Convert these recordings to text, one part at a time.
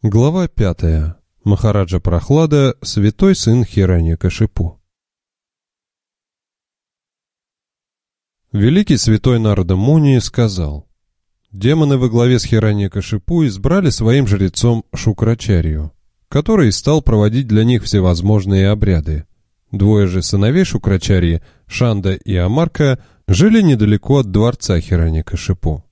Глава 5. Махараджа Прохлада, святой сын Хираньякашипу. Великий святой Нарада Муни сказал: демоны во главе с Хираньякашипу избрали своим жрецом Шукрачарью, который стал проводить для них всевозможные обряды. Двое же сыновей Шукрачарьи, Шанда и Амарка, жили недалеко от дворца Хираньякашипу.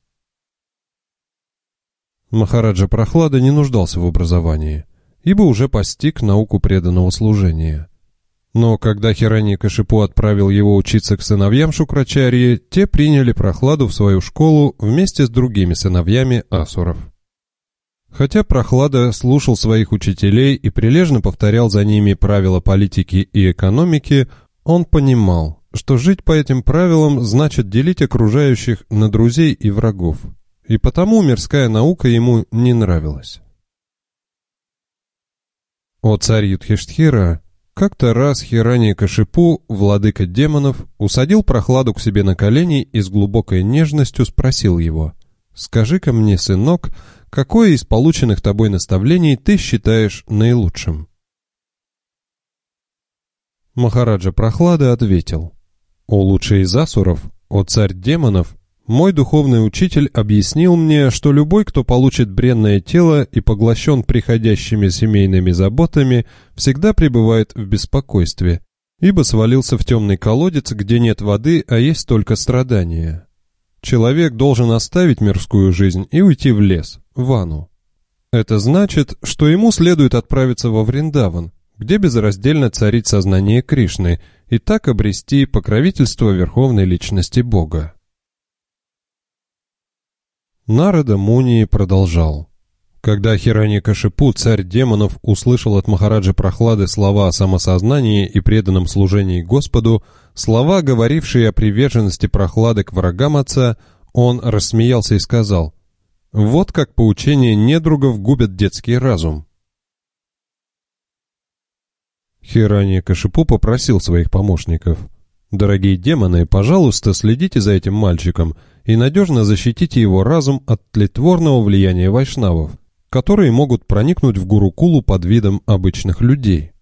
Махараджа Прохлада не нуждался в образовании, ибо уже постиг науку преданного служения. Но когда Хираньякашипу отправил его учиться к сыновьям Шукрачарьи, те приняли Прохладу в свою школу вместе с другими сыновьями асуров. Хотя Прохлада слушал своих учителей и прилежно повторял за ними правила политики и экономики, он понимал, что жить по этим правилам значит делить окружающих на друзей и врагов. И потому мирская наука ему не нравилась. О царь Юдхиштхира, как-то раз Хираньякашипу, владыка демонов, усадил Прохладу к себе на колени и с глубокой нежностью спросил его: «Скажи-ка мне, сынок, какое из полученных тобой наставлений ты считаешь наилучшим?» Махараджа Прохлада ответил: «О лучший из асуров, о царь демонов, мой духовный учитель объяснил мне, что любой, кто получит бренное тело и поглощен приходящими семейными заботами, всегда пребывает в беспокойстве, ибо свалился в темный колодец, где нет воды, а есть только страдания. Человек должен оставить мирскую жизнь и уйти в лес, в Вану. Это значит, что ему следует отправиться во Вриндаван, где безраздельно царит сознание Кришны, и так обрести покровительство Верховной Личности Бога». Нарада Муни продолжал: когда Хираньякашипу, царь демонов, услышал от Махараджи Прохлады слова о самосознании и преданном служении Господу, слова, говорившие о приверженности Прохлады к врагам отца, он рассмеялся и сказал: «Вот как поучения недругов губят детский разум». Хираньякашипу попросил своих помощников: «Дорогие демоны, пожалуйста, следите за этим мальчиком и надежно защитите его разум от тлетворного влияния вайшнавов, которые могут проникнуть в Гурукулу под видом обычных людей».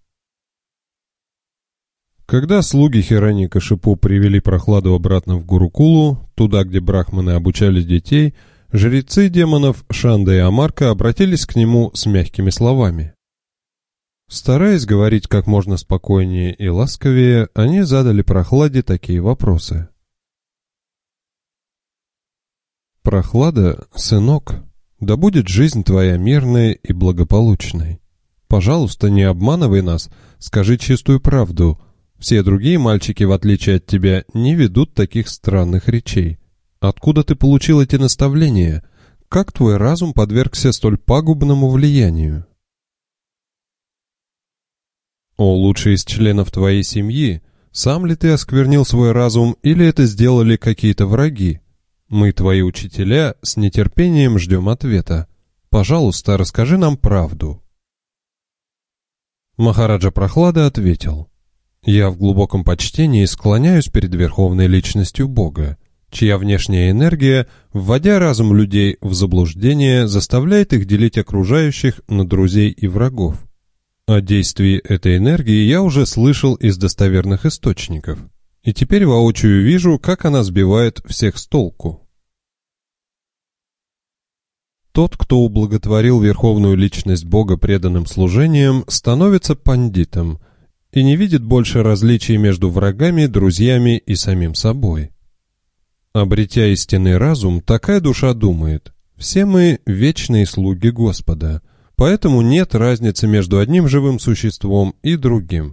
Когда слуги Хираньякашипу привели Прохладу обратно в Гурукулу, туда, где брахманы обучали детей, жрецы демонов Шанда и Амарка обратились к нему с мягкими словами. Стараясь говорить как можно спокойнее и ласковее, они задали Прохладе такие вопросы. «Прохлада, сынок, да будет жизнь твоя мирной и благополучной. Пожалуйста, не обманывай нас, скажи чистую правду. Все другие мальчики, в отличие от тебя, не ведут таких странных речей. Откуда ты получил эти наставления? Как твой разум подвергся столь пагубному влиянию? О лучший из членов твоей семьи, сам ли ты осквернил свой разум или это сделали какие-то враги? Мы, твои учителя, с нетерпением ждем ответа. Пожалуйста, расскажи нам правду». Махараджа Прохлада ответил: «Я в глубоком почтении склоняюсь перед Верховной Личностью Бога, чья внешняя энергия, вводя разум людей в заблуждение, заставляет их делить окружающих на друзей и врагов. О действии этой энергии я уже слышал из достоверных источников, и теперь воочию вижу, как она сбивает всех с толку. Тот, кто ублаготворил Верховную Личность Бога преданным служением, становится пандитом и не видит больше различий между врагами, друзьями и самим собой. Обретя истинный разум, такая душа думает: все мы вечные слуги Господа, поэтому нет разницы между одним живым существом и другим.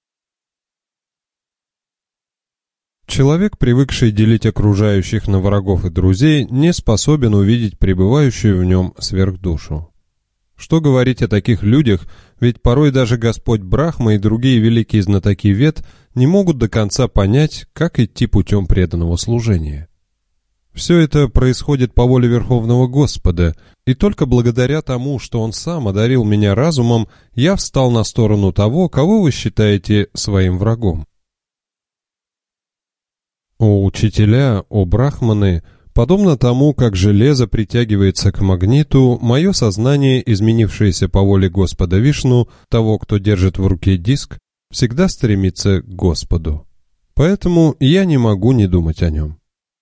Человек, привыкший делить окружающих на врагов и друзей, не способен увидеть пребывающую в нем сверхдушу. Что говорить о таких людях, ведь порой даже Господь Брахма и другие великие знатоки Вед не могут до конца понять, как идти путем преданного служения. Все это происходит по воле Верховного Господа, и только благодаря тому, что Он сам одарил меня разумом, я встал на сторону того, кого вы считаете своим врагом. О учителя, о брахманы, Подобно тому, как железо притягивается к магниту, мое сознание, изменившееся по воле Господа Вишну, того, кто держит в руке диск, всегда стремится к Господу. Поэтому я не могу не думать о нем.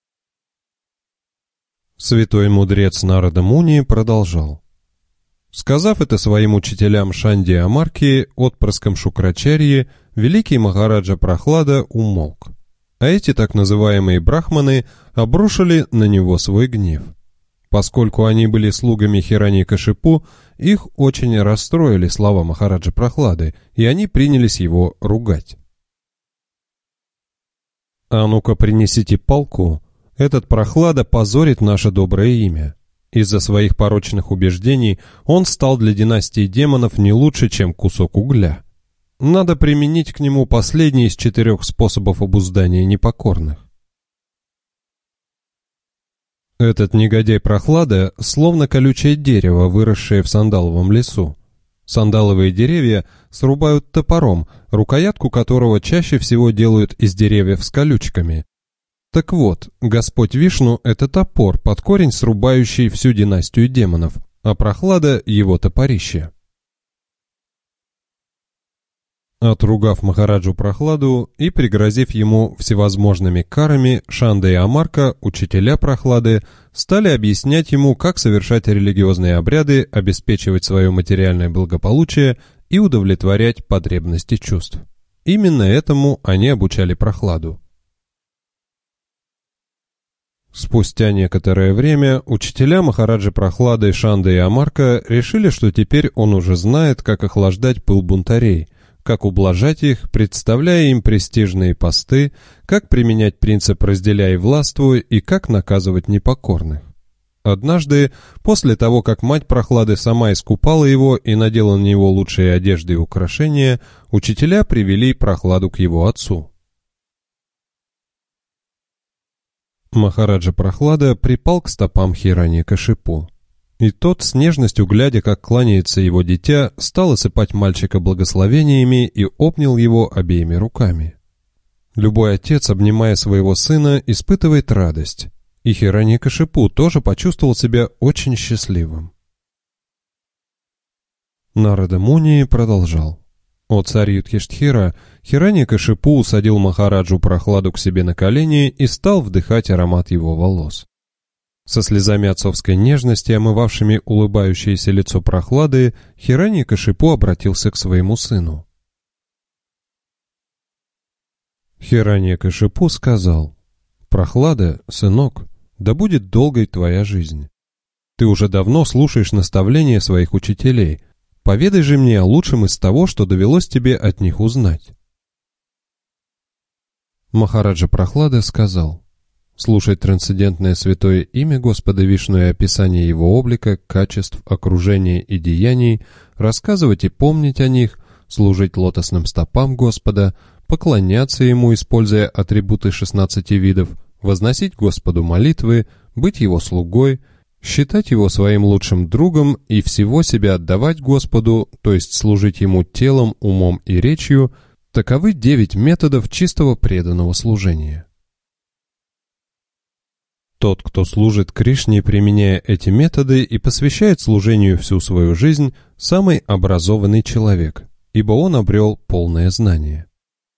Святой мудрец Нарада Муни продолжал. Сказав это своим учителям Шанди и Амарки, отпрыском Шукрачарьи, великий Махараджа Прохлада умолк. А эти так называемые брахманы обрушили на него свой гнев. Поскольку они были слугами Хираньякашипу, их очень расстроили слова Махараджа Прохлады, и они принялись его ругать. «А ну-ка принесите палку, этот Прохлада позорит наше доброе имя. Из-за своих порочных убеждений он стал для династии демонов не лучше, чем кусок угля. Надо применить к нему последний из 4 способов обуздания непокорных». Этот негодяй Прохлада словно колючее дерево, выросшее в сандаловом лесу. Сандаловые деревья срубают топором, рукоятку которого чаще всего делают из деревьев с колючками. Так вот, Господь Вишну — это топор, под корень срубающий всю династию демонов, а Прохлада — его топорище. Отругав Махараджу Прохладу и пригрозив ему всевозможными карами, Шанда и Амарка, учителя Прохлады, стали объяснять ему, как совершать религиозные обряды, обеспечивать свое материальное благополучие и удовлетворять потребности чувств. Именно этому они обучали Прохладу. Спустя некоторое время учителя Махараджи Прохлады, Шанда и Амарка решили, что теперь он уже знает, как охлаждать пыл бунтарей, как ублажать их, представляя им престижные посты, как применять принцип «разделяй и властвуй» и как наказывать непокорных. Однажды, после того, как мать Прохлады сама искупала его и надела на него лучшие одежды и украшения, учителя привели Прохладу к его отцу. Махараджа Прохлада припал к стопам Хираньякашипу. И тот, с нежностью глядя, как кланяется его дитя, стал осыпать мальчика благословениями и обнял его обеими руками. Любой отец, обнимая своего сына, испытывает радость, и Хираньякашипу тоже почувствовал себя очень счастливым. Нарада Муни продолжал. «О царь Юдхиштхира, Хираньякашипу усадил Махараджу Прохладу к себе на колени и стал вдыхать аромат его волос. Со слезами отцовской нежности, омывавшими улыбающееся лицо Прохлады, Хираньякашипу обратился к своему сыну. Хираньякашипу сказал: «Прохлада, сынок, да будет долгой твоя жизнь. Ты уже давно слушаешь наставления своих учителей. Поведай же мне о лучшем из того, что довелось тебе от них узнать». Махараджа Прохлада сказал: «Слушать трансцендентное святое имя Господа Вишну и описание его облика, качеств, окружения и деяний, рассказывать и помнить о них, служить лотосным стопам Господа, поклоняться ему, используя атрибуты 16 видов, возносить Господу молитвы, быть его слугой, считать его своим лучшим другом и всего себя отдавать Господу, то есть служить ему телом, умом и речью, таковы 9 методов чистого преданного служения. Тот, кто служит Кришне, применяя эти методы и посвящает служению всю свою жизнь, самый образованный человек, ибо он обрел полное знание».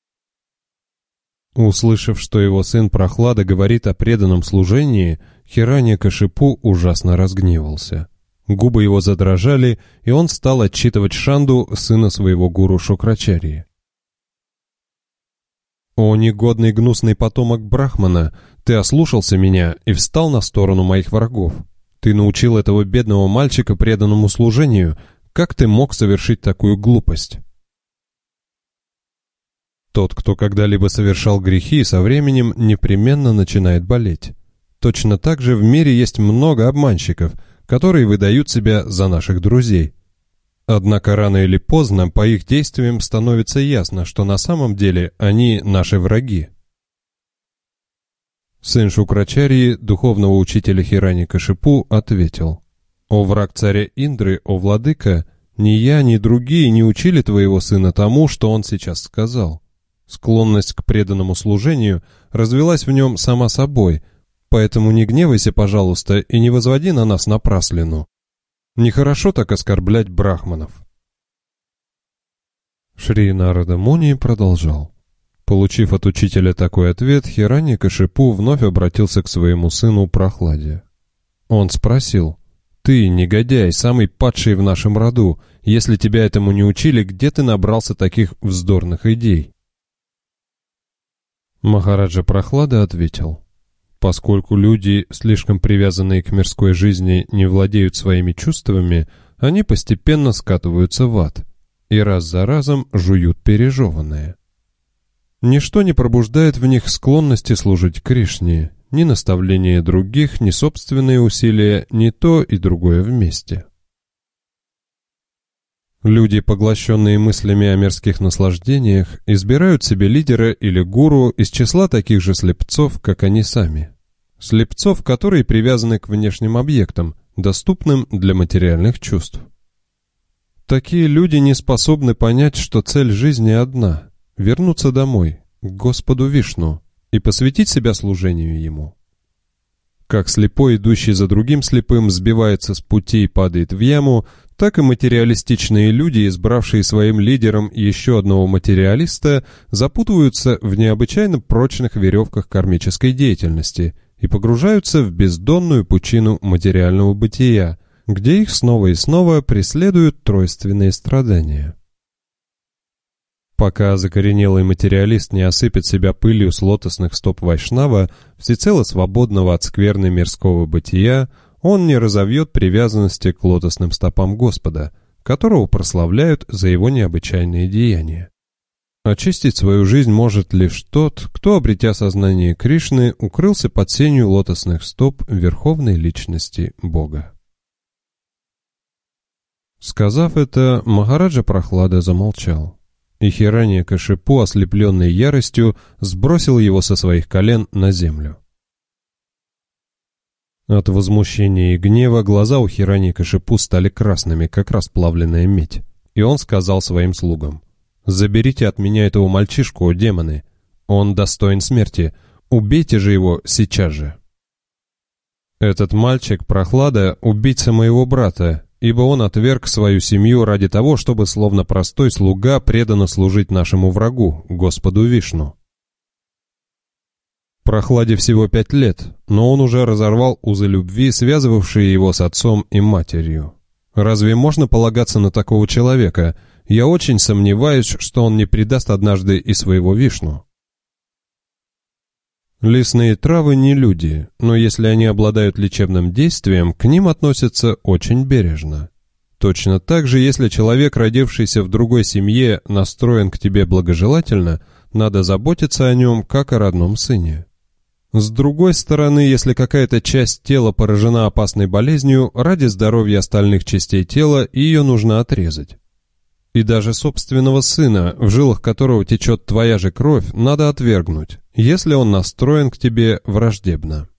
Услышав, что его сын Прохлада говорит о преданном служении, Хираньякашипу ужасно разгневался. Губы его задрожали, и он стал отчитывать Шанду, сына своего гуру Шукрачарьи. «О негодный гнусный потомок Брахмана, ты ослушался меня и встал на сторону моих врагов. Ты научил этого бедного мальчика преданному служению. Как ты мог совершить такую глупость?» Тот, кто когда-либо совершал грехи, со временем непременно начинает болеть. Точно так же в мире есть много обманщиков, которые выдают себя за наших друзей. Однако рано или поздно по их действиям становится ясно, что на самом деле они наши враги. Сын Шукрачарьи, духовного учителя Хираньякашипу, ответил: «О враг царя Индры, о владыка, ни я, ни другие не учили твоего сына тому, что он сейчас сказал. Склонность к преданному служению развилась в нем сама собой, Поэтому не гневайся, пожалуйста, и не возводи на нас напраслину. Нехорошо так оскорблять брахманов». Шри Нарада Муни продолжал. Получив от учителя такой ответ, Хираньякашипу вновь обратился к своему сыну Прохладе. Он спросил: «Ты, негодяй, самый падший в нашем роду, если тебя этому не учили, где ты набрался таких вздорных идей?» Махараджа Прохлада ответил: «Поскольку люди, слишком привязанные к мирской жизни, не владеют своими чувствами, они постепенно скатываются в ад и раз за разом жуют пережеванное. Ничто не пробуждает в них склонности служить Кришне, ни наставление других, ни собственные усилия, ни то и другое вместе. Люди, поглощенные мыслями о мирских наслаждениях, избирают себе лидера или гуру из числа таких же слепцов, как они сами. Слепцов, которые привязаны к внешним объектам, доступным для материальных чувств. Такие люди не способны понять, что цель жизни одна — вернуться домой, к Господу Вишну, и посвятить себя служению Ему. Как слепой, идущий за другим слепым, сбивается с пути и падает в яму, так и материалистичные люди, избравшие своим лидером еще одного материалиста, запутываются в необычайно прочных веревках кармической деятельности и погружаются в бездонную пучину материального бытия, где их снова и снова преследуют тройственные страдания. Пока закоренелый материалист не осыпет себя пылью с лотосных стоп Вайшнава, всецело свободного от скверны мирского бытия, он не разовьет привязанности к лотосным стопам Господа, которого прославляют за его необычайные деяния. Очистить свою жизнь может лишь тот, кто, обретя сознание Кришны, укрылся под сенью лотосных стоп Верховной Личности Бога. Сказав это, Махараджа Прохлада замолчал. И Хираньякашипу, ослепленный яростью, сбросил его со своих колен на землю. От возмущения и гнева глаза у Хираньякашипу стали красными, как расплавленная медь, и он сказал своим слугам: «Заберите от меня этого мальчишку, о демоны! Он достоин смерти, убейте же его сейчас же!» «Этот мальчик, Прохлада, убийца моего брата, ибо он отверг свою семью ради того, чтобы, словно простой слуга, преданно служить нашему врагу, Господу Вишну. Прохладе всего 5 лет, но он уже разорвал узы любви, связывавшие его с отцом и матерью. Разве можно полагаться на такого человека? Я очень сомневаюсь, что он не предаст однажды и своего Вишну. Лесные травы не люди, но если они обладают лечебным действием, к ним относятся очень бережно. Точно так же, если человек, родившийся в другой семье, настроен к тебе благожелательно, надо заботиться о нем, как о родном сыне. С другой стороны, если какая-то часть тела поражена опасной болезнью, ради здоровья остальных частей тела ее нужно отрезать. И даже собственного сына, в жилах которого течет твоя же кровь, надо отвергнуть, если он настроен к тебе враждебно.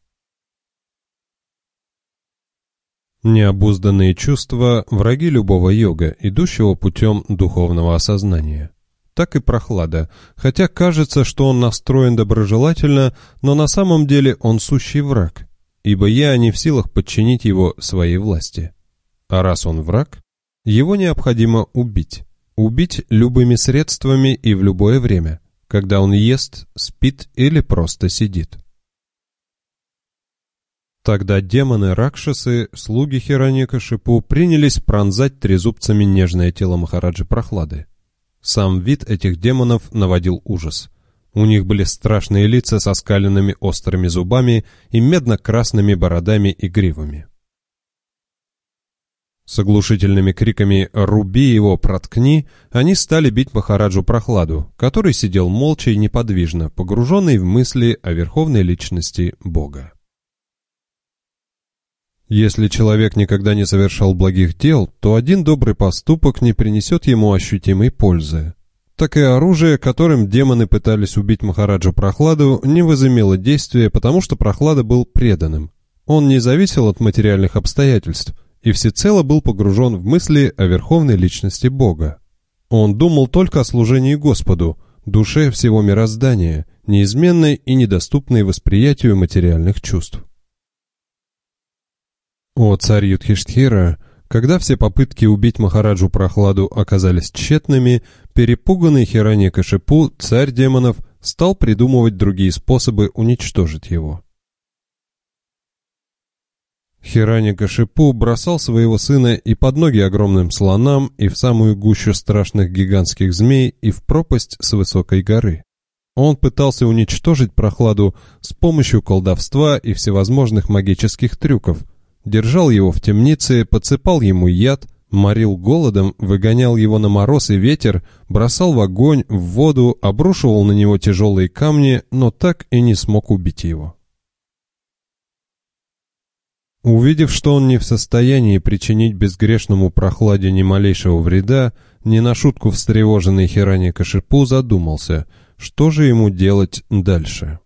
Необузданные чувства – враги любого йога, идущего путем духовного осознания. Так и Прохлада, хотя кажется, что он настроен доброжелательно, но на самом деле он сущий враг, ибо я не в силах подчинить его своей власти. А раз он враг, его необходимо убить. Убить любыми средствами и в любое время, когда он ест, спит или просто сидит. Тогда демоны-ракшасы, слуги Хираньякашипу, принялись пронзать трезубцами нежное тело Махараджи Прохлады. Сам вид этих демонов наводил ужас. У них были страшные лица со скаленными острыми зубами и медно-красными бородами и гривами. С оглушительными криками «Руби его, проткни!» они стали бить Махараджу Прохладу, который сидел молча и неподвижно, погруженный в мысли о верховной личности Бога. Если человек никогда не совершал благих дел, то один добрый поступок не принесет ему ощутимой пользы. Так и оружие, которым демоны пытались убить Махараджу Прохладу, не возымело действия, потому что Прохлада был преданным. Он не зависел от материальных обстоятельств и всецело был погружен в мысли о верховной личности Бога. Он думал только о служении Господу, душе всего мироздания, неизменной и недоступной восприятию материальных чувств. О царь Юдхиштхира, когда все попытки убить Махараджу Прохладу оказались тщетными, перепуганный Хираньякашипу, царь демонов, стал придумывать другие способы уничтожить его. Хираньякашипу бросал своего сына и под ноги огромным слонам, и в самую гущу страшных гигантских змей, и в пропасть с высокой горы. Он пытался уничтожить Прохладу с помощью колдовства и всевозможных магических трюков, держал его в темнице, подсыпал ему яд, морил голодом, выгонял его на мороз и ветер, бросал в огонь, в воду, обрушивал на него тяжелые камни, но так и не смог убить его. Увидев, что он не в состоянии причинить безгрешному Прохладе ни малейшего вреда, не на шутку встревоженный Хираньякашипу задумался, что же ему делать дальше.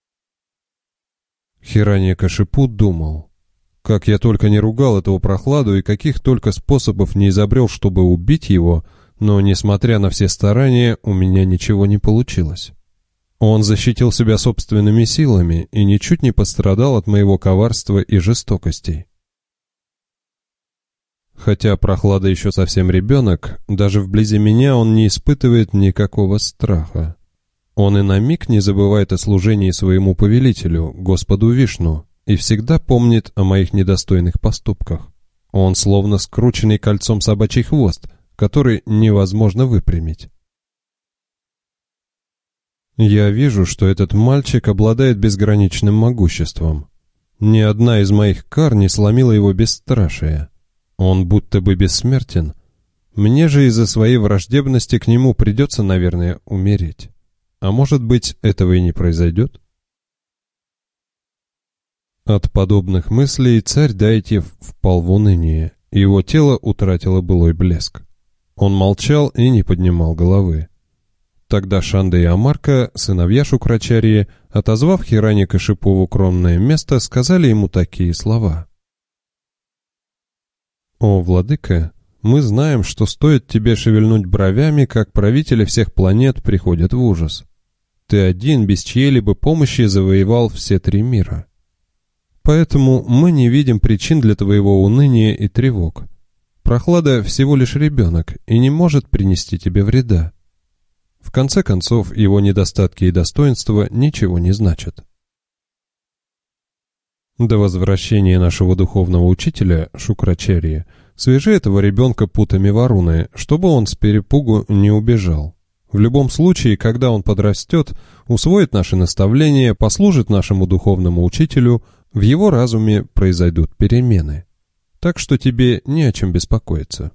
Хираньякашипу думал: как я только не ругал этого Прохладу и каких только способов не изобрел, чтобы убить его, но, несмотря на все старания, у меня ничего не получилось. Он защитил себя собственными силами и ничуть не пострадал от моего коварства и жестокостей. Хотя Прохлада еще совсем ребенок, даже вблизи меня он не испытывает никакого страха. Он и на миг не забывает о служении своему повелителю, Господу Вишну, и всегда помнит о моих недостойных поступках. Он словно скрученный кольцом собачий хвост, который невозможно выпрямить. Я вижу, что этот мальчик обладает безграничным могуществом. Ни одна из моих кар не сломила его бесстрашие. Он будто бы бессмертен. Мне же из-за своей враждебности к нему придется, наверное, умереть. А может быть, этого и не произойдет? От подобных мыслей царь Дайтьев впал в уныние, и его тело утратило былой блеск. Он молчал и не поднимал головы. Тогда Шанда и Амарка, сыновья Шукрачарьи, отозвав Хираньякашипу в укромное место, сказали ему такие слова: «О, владыка, мы знаем, что стоит тебе шевельнуть бровями, как правители всех планет приходят в ужас. Ты один, без чьей-либо помощи, завоевал все 3 мира. Поэтому мы не видим причин для твоего уныния и тревог. Прохлада всего лишь ребенок и не может принести тебе вреда. В конце концов, его недостатки и достоинства ничего не значат». До возвращения нашего духовного учителя, Шукрачарьи, свяжи этого ребенка путами Варуны, чтобы он с перепугу не убежал. В любом случае, когда он подрастет, усвоит наши наставления, послужит нашему духовному учителю, в его разуме произойдут перемены. Так что тебе не о чем беспокоиться.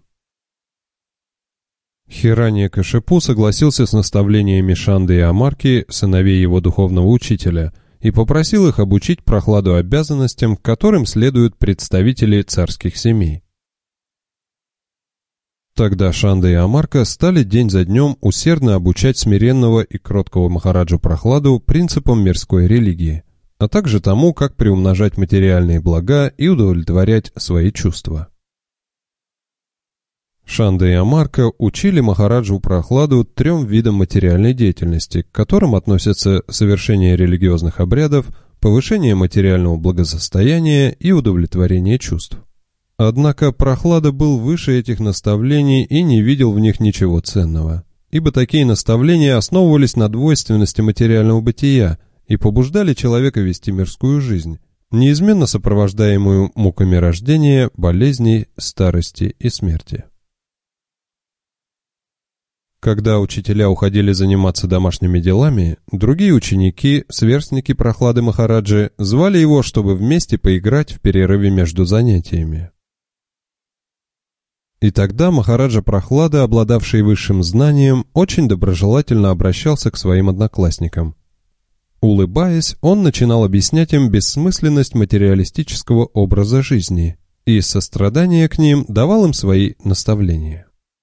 Хираньякашипу согласился с наставлениями Шанды и Амарки, сыновей его духовного учителя, и попросил их обучить Прохладу обязанностям, к которым следуют представители царских семей. Тогда Шанда и Амарка стали день за днем усердно обучать смиренного и кроткого Махараджу Прохладу принципам мирской религии, а также тому, как приумножать материальные блага и удовлетворять свои чувства. Шанда и Амарка учили Махараджу Прохладу 3 видам материальной деятельности, к которым относятся совершение религиозных обрядов, повышение материального благосостояния и удовлетворение чувств. Однако Прохлада был выше этих наставлений и не видел в них ничего ценного, ибо такие наставления основывались на двойственности материального бытия и побуждали человека вести мирскую жизнь, неизменно сопровождаемую муками рождения, болезней, старости и смерти. Когда учителя уходили заниматься домашними делами, другие ученики, сверстники Прохлады Махараджи, звали его, чтобы вместе поиграть в перерыве между занятиями. И тогда Махараджа Прохлада, обладавший высшим знанием, очень доброжелательно обращался к своим одноклассникам. Улыбаясь, он начинал объяснять им бессмысленность материалистического образа жизни и из сострадания к ним давал им свои наставления.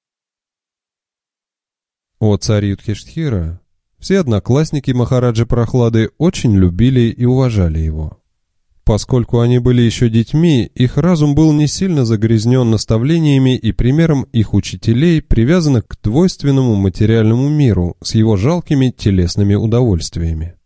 О царь Юдхиштхира, все одноклассники Махараджи Прохлады очень любили и уважали его. Поскольку они были еще детьми, их разум был не сильно загрязнен наставлениями и примером их учителей, привязанных к двойственному материальному миру с его жалкими телесными удовольствиями.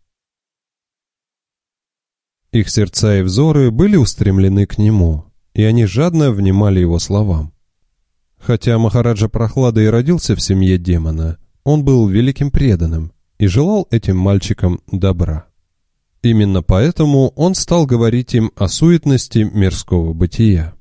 Их сердца и взоры были устремлены к нему, и они жадно внимали его словам. Хотя Махараджа Прохлада и родился в семье демона, он был великим преданным и желал этим мальчикам добра. Именно поэтому он стал говорить им о суетности мирского бытия.